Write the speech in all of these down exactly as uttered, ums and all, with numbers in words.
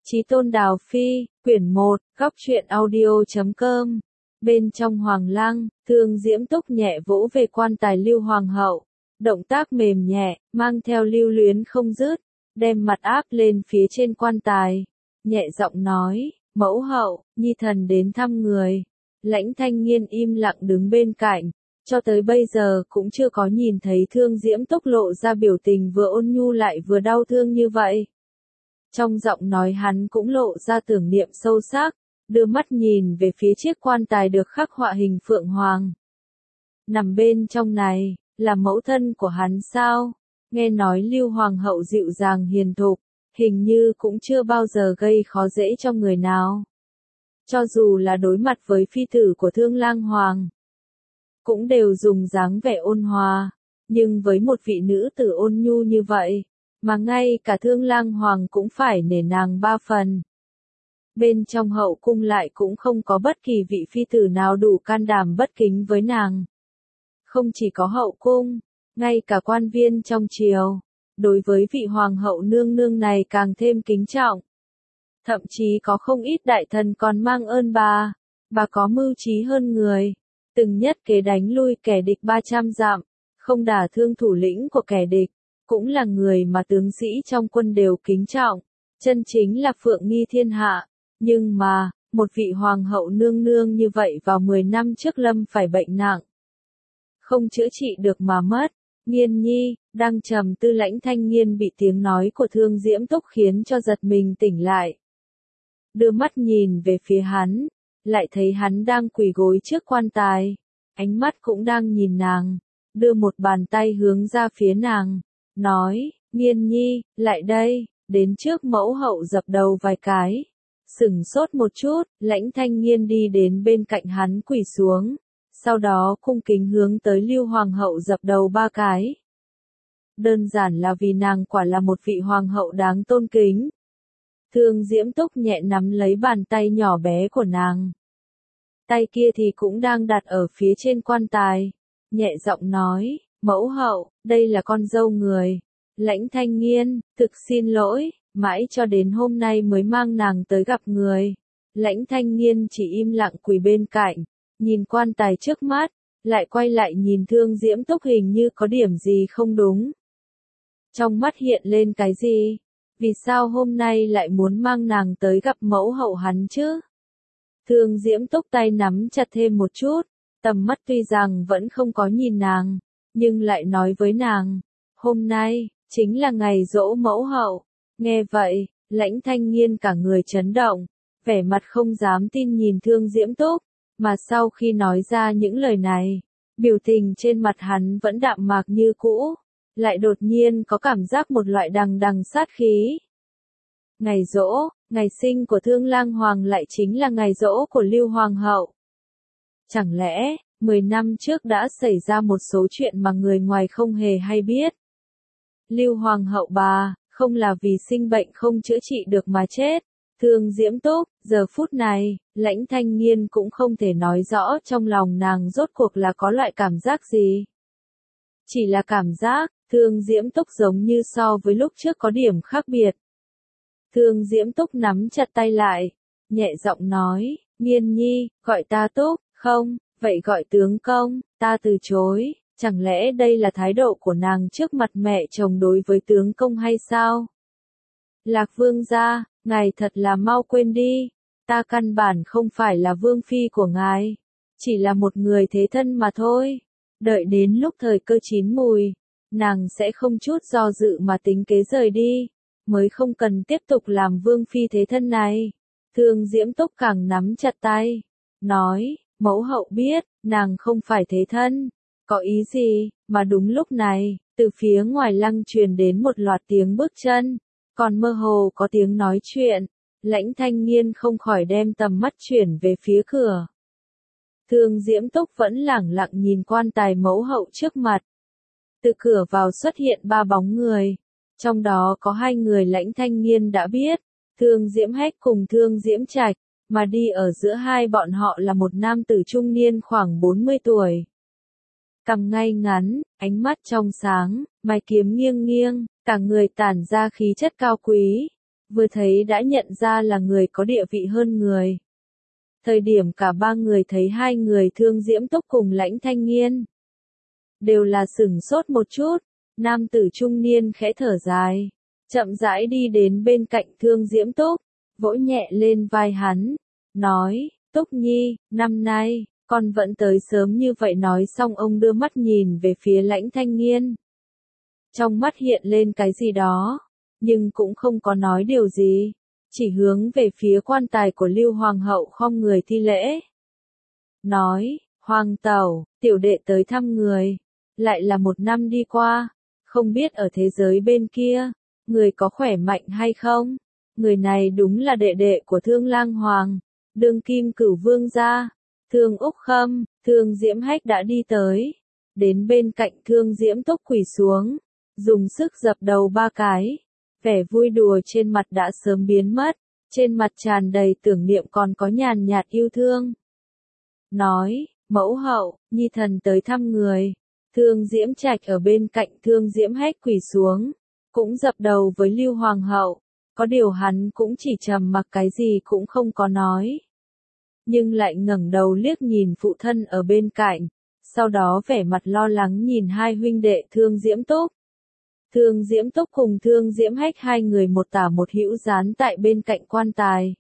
Chí Tôn Đào Phi, quyển một, góc truyện audio chấm com. Bên trong Hoàng Lăng, Thương Diễm Túc nhẹ vỗ về quan tài Lưu Hoàng hậu. Động tác mềm nhẹ, mang theo lưu luyến không dứt, đem mặt áp lên phía trên quan tài. Nhẹ giọng nói, mẫu hậu, nhi thần đến thăm người. Lãnh Thanh Nghiên im lặng đứng bên cạnh, cho tới bây giờ cũng chưa có nhìn thấy Thương Diễm Túc lộ ra biểu tình vừa ôn nhu lại vừa đau thương như vậy. Trong giọng nói hắn cũng lộ ra tưởng niệm sâu sắc, đưa mắt nhìn về phía chiếc quan tài được khắc họa hình phượng hoàng. Nằm bên trong này, là mẫu thân của hắn sao? Nghe nói Lưu Hoàng hậu dịu dàng hiền thục, hình như cũng chưa bao giờ gây khó dễ cho người nào. Cho dù là đối mặt với phi tử của Thương Lang Hoàng, cũng đều dùng dáng vẻ ôn hòa, nhưng với một vị nữ tử ôn nhu như vậy, mà ngay cả Thương Lang Hoàng cũng phải nể nàng ba phần. Bên trong hậu cung lại cũng không có bất kỳ vị phi tử nào đủ can đảm bất kính với nàng. Không chỉ có hậu cung, ngay cả quan viên trong triều, đối với vị hoàng hậu nương nương này càng thêm kính trọng. Thậm chí có không ít đại thần còn mang ơn bà, bà có mưu trí hơn người, từng nhất kế đánh lui kẻ địch ba trăm dặm, không đả thương thủ lĩnh của kẻ địch, cũng là người mà tướng sĩ trong quân đều kính trọng, chân chính là phượng nghi thiên hạ. Nhưng mà, một vị hoàng hậu nương nương như vậy vào mười năm trước lâm phải bệnh nặng, không chữa trị được mà mất. Nghiên nhi, đang trầm tư Lãnh Thanh Nghiên bị tiếng nói của Thương Diễm Túc khiến cho giật mình tỉnh lại. Đưa mắt nhìn về phía hắn, lại thấy hắn đang quỳ gối trước quan tài, ánh mắt cũng đang nhìn nàng, đưa một bàn tay hướng ra phía nàng, nói, Nghiên nhi, lại đây, đến trước mẫu hậu dập đầu vài cái. Sửng sốt một chút, Lãnh Thanh Nghiên đi đến bên cạnh hắn quỳ xuống, sau đó cung kính hướng tới Lưu Hoàng hậu dập đầu ba cái. Đơn giản là vì nàng quả là một vị hoàng hậu đáng tôn kính. Thương Diễm Túc nhẹ nắm lấy bàn tay nhỏ bé của nàng. Tay kia thì cũng đang đặt ở phía trên quan tài, nhẹ giọng nói, mẫu hậu, đây là con dâu người. Lãnh Thanh Nghiên, thực xin lỗi, mãi cho đến hôm nay mới mang nàng tới gặp người. Lãnh Thanh Nghiên chỉ im lặng quỳ bên cạnh, nhìn quan tài trước mắt, lại quay lại nhìn Thương Diễm Túc hình như có điểm gì không đúng. Trong mắt hiện lên cái gì? Vì sao hôm nay lại muốn mang nàng tới gặp mẫu hậu hắn chứ? Thương Diễm Túc tay nắm chặt thêm một chút, tầm mắt tuy rằng vẫn không có nhìn nàng, nhưng lại nói với nàng, hôm nay, chính là ngày giỗ mẫu hậu. Nghe vậy, Lãnh Thanh Nghiên cả người chấn động, vẻ mặt không dám tin nhìn Thương Diễm Túc, mà sau khi nói ra những lời này, biểu tình trên mặt hắn vẫn đạm mạc như cũ, lại đột nhiên có cảm giác một loại đằng đằng sát khí. Ngày giỗ, ngày sinh của Thương Lang Hoàng lại chính là ngày giỗ của Lưu Hoàng hậu. Chẳng lẽ, mười năm trước đã xảy ra một số chuyện mà người ngoài không hề hay biết? Lưu Hoàng hậu bà, không là vì sinh bệnh không chữa trị được mà chết. Thương Diễm Túc, giờ phút này, Lãnh Thanh Nghiên cũng không thể nói rõ trong lòng nàng rốt cuộc là có loại cảm giác gì. Chỉ là cảm giác, Thương Diễm Túc giống như so với lúc trước có điểm khác biệt. Thương Diễm Túc nắm chặt tay lại, nhẹ giọng nói, Nghiên nhi, gọi ta Túc, không, vậy gọi tướng công, ta từ chối. Chẳng lẽ đây là thái độ của nàng trước mặt mẹ chồng đối với tướng công hay sao? Lạc Vương gia, ngài thật là mau quên đi, ta căn bản không phải là vương phi của ngài, chỉ là một người thế thân mà thôi. Đợi đến lúc thời cơ chín mùi, nàng sẽ không chút do dự mà tính kế rời đi, mới không cần tiếp tục làm vương phi thế thân này. Thương Diễm Túc càng nắm chặt tay, nói, mẫu hậu biết, nàng không phải thế thân. Có ý gì? Mà đúng lúc này, từ phía ngoài lăng truyền đến một loạt tiếng bước chân, còn mơ hồ có tiếng nói chuyện. Lãnh Thanh Nghiên không khỏi đem tầm mắt chuyển về phía cửa. Thương Diễm Túc vẫn lẳng lặng nhìn quan tài mẫu hậu trước mặt. Từ cửa vào xuất hiện ba bóng người, trong đó có hai người Lãnh Thanh Nghiên đã biết, Thương Diễm Hách cùng Thương Diễm Trạch, mà đi ở giữa hai bọn họ là một nam tử trung niên khoảng bốn mươi tuổi. Cằm ngay ngắn, ánh mắt trong sáng, mày kiếm nghiêng nghiêng, cả người tản ra khí chất cao quý. vừa thấy đã nhận ra là người có địa vị hơn người. Thời điểm cả ba người thấy hai người Thương Diễm Túc cùng Lãnh Thanh Nghiên, đều là sửng sốt một chút, nam tử trung niên khẽ thở dài, chậm rãi đi đến bên cạnh Thương Diễm Túc, vỗ nhẹ lên vai hắn, nói, Túc Nhi, năm nay, con vẫn tới sớm như vậy. Nói xong ông đưa mắt nhìn về phía Lãnh Thanh Nghiên. Trong mắt hiện lên cái gì đó, nhưng cũng không có nói điều gì, chỉ hướng về phía quan tài của Lưu Hoàng hậu khom người thi lễ. Nói, Hoàng tẩu, tiểu đệ tới thăm người, lại là một năm đi qua, không biết ở thế giới bên kia, người có khỏe mạnh hay không? Người này đúng là đệ đệ của Thương Lang Hoàng, đương kim cửu vương gia. Thương Úc Khâm, Thương Diễm Hách đã đi tới, đến bên cạnh Thương Diễm Túc quỳ xuống, dùng sức dập đầu ba cái, vẻ vui đùa trên mặt đã sớm biến mất, trên mặt tràn đầy tưởng niệm còn có nhàn nhạt yêu thương. Nói, mẫu hậu, nhi thần tới thăm người. Thương Diễm Trạch ở bên cạnh Thương Diễm Hách quỳ xuống, cũng dập đầu với Lưu Hoàng hậu, có điều hắn cũng chỉ trầm mặc, cái gì cũng không có nói. Nhưng lại ngẩng đầu liếc nhìn phụ thân ở bên cạnh, sau đó vẻ mặt lo lắng nhìn hai huynh đệ Thương Diễm Túc. Thương Diễm Túc cùng Thương Diễm Hách hai người một tả một hữu dán tại bên cạnh quan tài,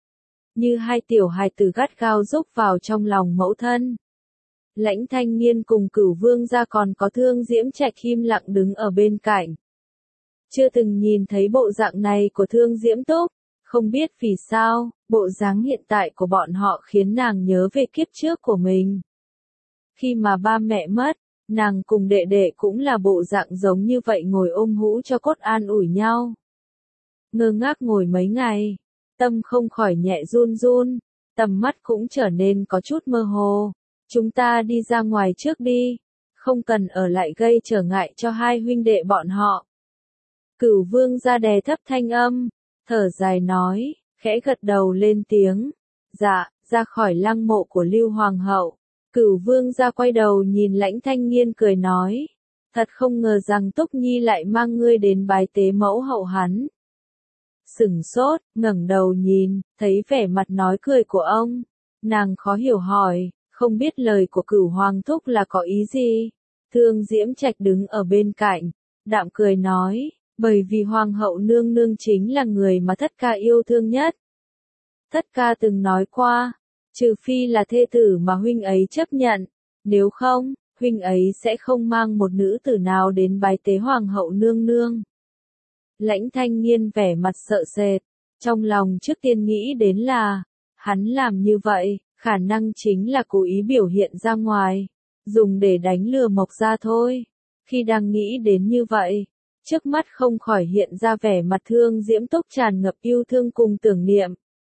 như hai tiểu hài tử gắt gao rúc vào trong lòng mẫu thân. Lãnh Thanh Nghiên cùng Cửu Vương gia còn có Thương Diễm Trạch im lặng đứng ở bên cạnh. Chưa từng nhìn thấy bộ dạng này của Thương Diễm Túc, không biết vì sao, bộ dáng hiện tại của bọn họ khiến nàng nhớ về kiếp trước của mình. Khi mà ba mẹ mất, nàng cùng đệ đệ cũng là bộ dạng giống như vậy, ngồi ôm hũ cho cốt an ủi nhau. Ngơ ngác ngồi mấy ngày, tâm không khỏi nhẹ run run, tầm mắt cũng trở nên có chút mơ hồ. Chúng ta đi ra ngoài trước đi, không cần ở lại gây trở ngại cho hai huynh đệ bọn họ. Cửu Vương gia đè thấp thanh âm, thở dài nói, khẽ gật đầu lên tiếng. Dạ, ra khỏi lăng mộ của Lưu Hoàng hậu. Cửu Vương gia quay đầu nhìn Lãnh Thanh Nghiên cười nói, thật không ngờ rằng Túc Nhi lại mang ngươi đến bái tế mẫu hậu hắn. Sửng sốt, ngẩng đầu nhìn, thấy vẻ mặt nói cười của ông, nàng khó hiểu hỏi, không biết lời của Cửu Hoàng thúc là có ý gì? Thương Diễm Trạch đứng ở bên cạnh, đạm cười nói, bởi vì Hoàng hậu nương nương chính là người mà Thất ca yêu thương nhất. Thất ca từng nói qua, trừ phi là thê tử mà huynh ấy chấp nhận, nếu không, huynh ấy sẽ không mang một nữ tử nào đến bái tế Hoàng hậu nương nương. Lãnh Thanh Nghiên vẻ mặt sợ sệt, trong lòng trước tiên nghĩ đến là, hắn làm như vậy, khả năng chính là cố ý biểu hiện ra ngoài, dùng để đánh lừa Mộc gia thôi. Khi đang nghĩ đến như vậy, trước mắt không khỏi hiện ra vẻ mặt Thương Diễm Túc tràn ngập yêu thương cùng tưởng niệm.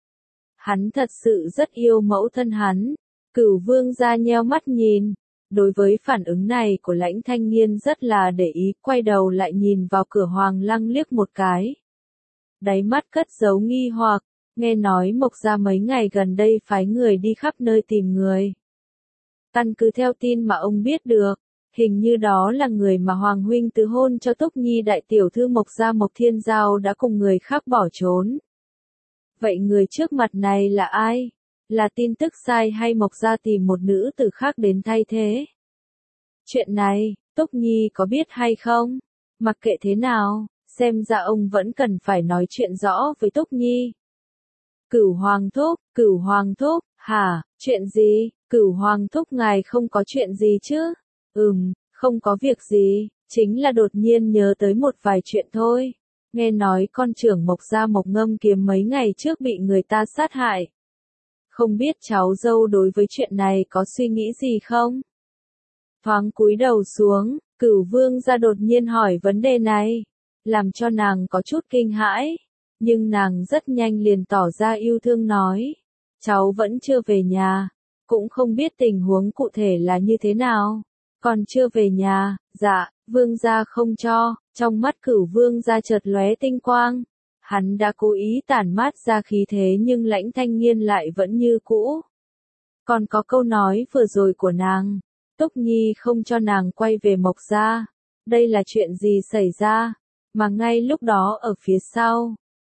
Hắn thật sự rất yêu mẫu thân hắn. Cửu Vương gia nheo mắt nhìn, đối với phản ứng này của Lãnh Thanh Nghiên rất là để ý, quay đầu lại nhìn vào cửa Hoàng lăng liếc một cái. Đáy mắt cất giấu nghi hoặc, nghe nói Mộc gia mấy ngày gần đây phái người đi khắp nơi tìm người. Căn cứ theo tin mà ông biết được, hình như đó là người mà Hoàng huynh tứ hôn cho Túc Nhi đại tiểu thư Mộc gia Mộc Thiên Giao đã cùng người khác bỏ trốn. Vậy người trước mặt này là ai? Là tin tức sai hay Mộc gia tìm một nữ tử khác đến thay thế? Chuyện này, Túc Nhi có biết hay không? Mặc kệ thế nào, xem ra ông vẫn cần phải nói chuyện rõ với Túc Nhi. Cửu Hoàng thúc, Cửu Hoàng thúc, hả, chuyện gì? Cửu Hoàng thúc ngài không có chuyện gì chứ? Ừm, không có việc gì, chính là đột nhiên nhớ tới một vài chuyện thôi. Nghe nói con trưởng Mộc gia Mộc Ngâm Kiếm mấy ngày trước bị người ta sát hại. Không biết cháu dâu đối với chuyện này có suy nghĩ gì không? Thoáng cúi đầu xuống, Cửu Vương gia đột nhiên hỏi vấn đề này, làm cho nàng có chút kinh hãi, nhưng nàng rất nhanh liền tỏ ra yêu thương nói, cháu vẫn chưa về nhà, cũng không biết tình huống cụ thể là như thế nào. Còn chưa về nhà, dạ, Vương gia không cho. Trong mắt Cửu Vương gia chợt lóe tinh quang, hắn đã cố ý tản mát ra khí thế nhưng Lãnh Thanh Nghiên lại vẫn như cũ. Còn có câu nói vừa rồi của nàng, Túc Nhi không cho nàng quay về Mộc gia, đây là chuyện gì xảy ra? Mà ngay lúc đó ở phía sau,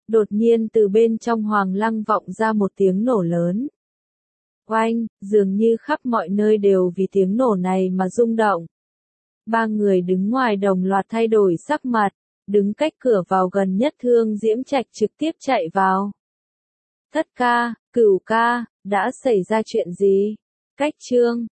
Đột nhiên từ bên trong Hoàng Lăng vọng ra một tiếng nổ lớn. Oanh, dường như khắp mọi nơi đều vì tiếng nổ này mà rung động. Ba người đứng ngoài đồng loạt thay đổi sắc mặt, đứng cách cửa vào gần nhất Thương Diễm Trạch trực tiếp chạy vào. Thất ca, Cửu ca, đã xảy ra chuyện gì? Cách Trương,